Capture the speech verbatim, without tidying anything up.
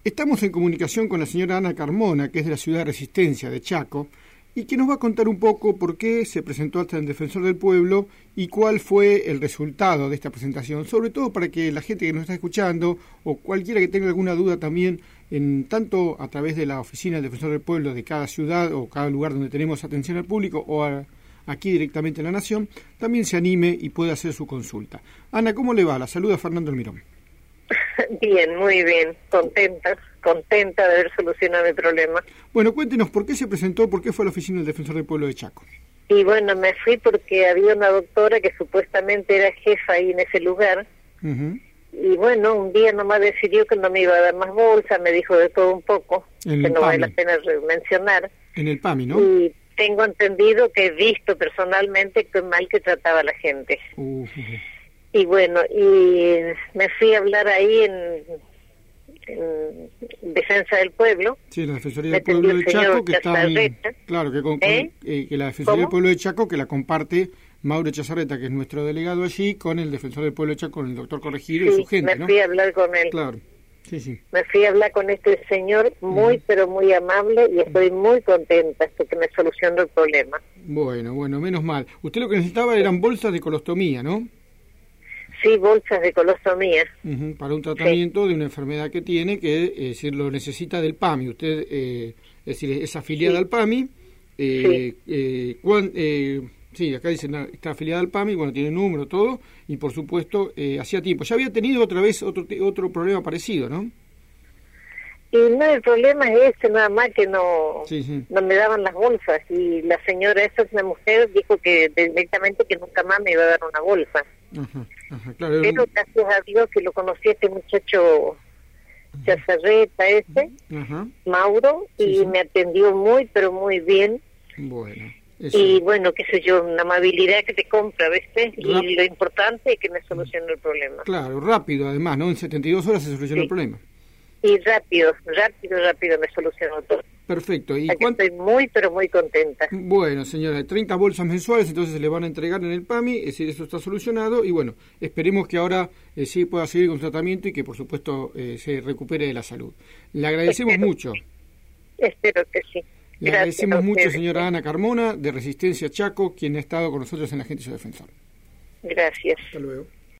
Estamos en comunicación con la señora Ana Carmona, que es de la ciudad de Resistencia, de Chaco, y que nos va a contar un poco por qué se presentó hasta el Defensor del Pueblo y cuál fue el resultado de esta presentación, sobre todo para que la gente que nos está escuchando o cualquiera que tenga alguna duda también, en tanto a través de la oficina del Defensor del Pueblo de cada ciudad o cada lugar donde tenemos atención al público o a, aquí directamente en la Nación, también se anime y pueda hacer su consulta. Ana, ¿cómo le va? La saluda Fernando Almirón. Bien, muy bien, contenta, contenta de haber solucionado el problema. Bueno, cuéntenos, ¿por qué se presentó, por qué fue a la oficina del Defensor del Pueblo de Chaco? Y bueno, me fui porque había una doctora que supuestamente era jefa ahí en ese lugar, uh-huh. Y bueno, un día nomás decidió que no me iba a dar más bolsa, me dijo de todo un poco, en que no vale la pena mencionar. En el PAMI, ¿no? Y tengo entendido que he visto personalmente qué mal que trataba a la gente. Uh-huh. Y bueno, y me fui a hablar ahí en, en Defensa del Pueblo. Sí, la Defensoría del Pueblo de Chaco, que está en, claro, que, con, ¿Eh? con, eh, que la Defensoría del Pueblo de Chaco, que la comparte Mauro Chazarreta, que es nuestro delegado allí, con el Defensor del Pueblo de Chaco, con el doctor Corregidor sí, y su gente, me ¿no? fui a hablar con él. Claro, sí, sí. Me fui a hablar con este señor muy, uh-huh. pero muy amable, y estoy muy contenta porque me solucionó el problema. Bueno, bueno, menos mal. Usted lo que necesitaba eran bolsas de colostomía, ¿no? Sí, bolsas de colostomía. Uh-huh, para un tratamiento sí. de una enfermedad que tiene, que es decir, lo necesita del PAMI. Usted eh, es decir, es afiliada sí. al PAMI. Eh, sí. Eh, cuan, eh, sí, acá dice, está afiliada al PAMI, bueno, tiene número, todo, y por supuesto, eh, hacía tiempo. Ya había tenido otra vez otro otro problema parecido, ¿no? Y no, el problema es este, nada más que no, sí, sí. no me daban las bolsas, y la señora, esa es una mujer, dijo que directamente que nunca más me iba a dar una bolsa. Ajá, ajá, claro. Pero gracias a Dios que lo conocí a este muchacho Chazarreta este, ajá. Mauro, sí, y sí. me atendió muy, pero muy bien. Bueno. Eso. Y bueno, qué sé yo, una amabilidad que te compra, ¿viste? Rap- y lo importante es que me solucionó el problema. Claro, rápido además, ¿no? En setenta y dos horas se solucionó sí. el problema. Y rápido, rápido, rápido me solucionó todo. Perfecto. ¿Y cuánto? Estoy muy, pero muy contenta. Bueno, señora, treinta bolsas mensuales, entonces se le van a entregar en el PAMI, es decir, eso está solucionado, y bueno, esperemos que ahora eh, sí pueda seguir con su tratamiento y que, por supuesto, eh, se recupere de la salud. Le agradecemos espero, mucho. Espero que sí. Le Gracias agradecemos mucho, señora Ana Carmona, de Resistencia Chaco, quien ha estado con nosotros en la Agencia Defensor. Gracias. Hasta luego.